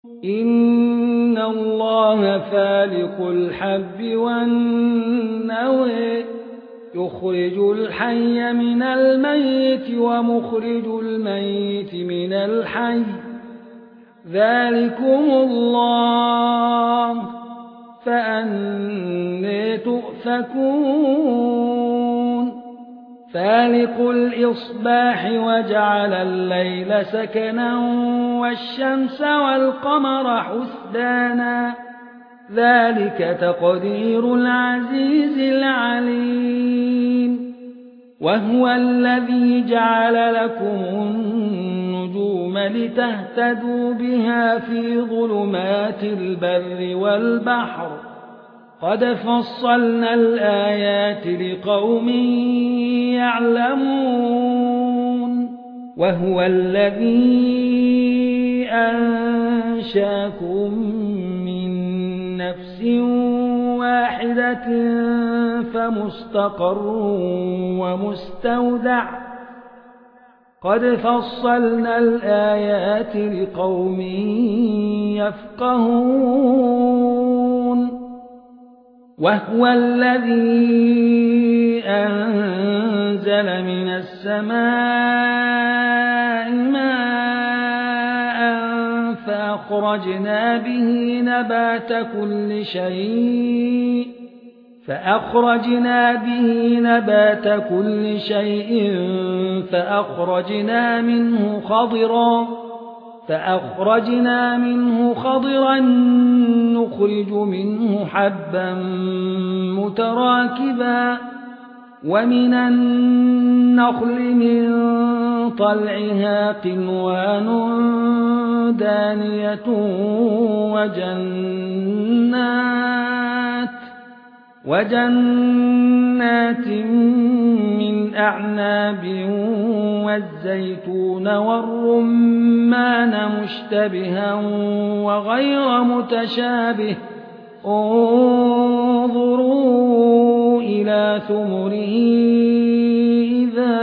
إن الله فالق الحب والنوى يخرج الحي من الميت ومخرج الميت من الحي ذلكم الله فأنى تؤفكون فالق الإصباح وجعل الليل سكنا والشمس والقمر حسبانا ذلك تقدير العزيز العليم وهو الذي جعل لكم النجوم لتهتدوا بها في ظلمات البر والبحر قد فصلنا الآيات لقوم يعلمون وهو الذي أنشاكم من نفس واحدة فمستقر ومستودع قد فصلنا الآيات لقوم يفقهون وهو الذي أنزل من السماء ماء فأخرجنا به نبات كل شيء فأخرجنا منه خضرا نخرج منه حبا متراكبا ومن النخل من طلعها قنوان دانية وجنات من أعناب والزيتون والرمان مشتبها وغير متشابه انظروا إلى ثمره إذا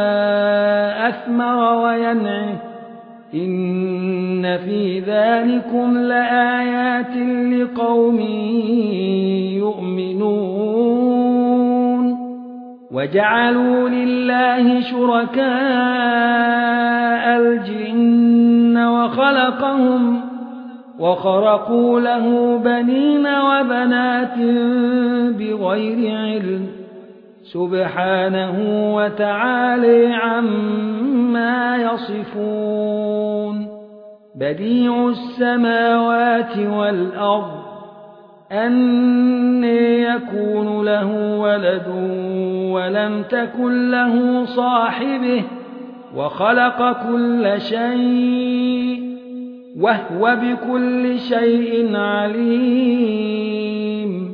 أثمر وينعه إن في ذلكم لآيات لقوم يؤمنون وجعلوا لله شركاء الجن وخرقوا له بنين وبنات بغير علم سبحانه وتعالى عما يصفون بديع السماوات والأرض أنى يكون له ولد ولم تكن له صاحبه وخلق كل شيء وهو بكل شيء عليم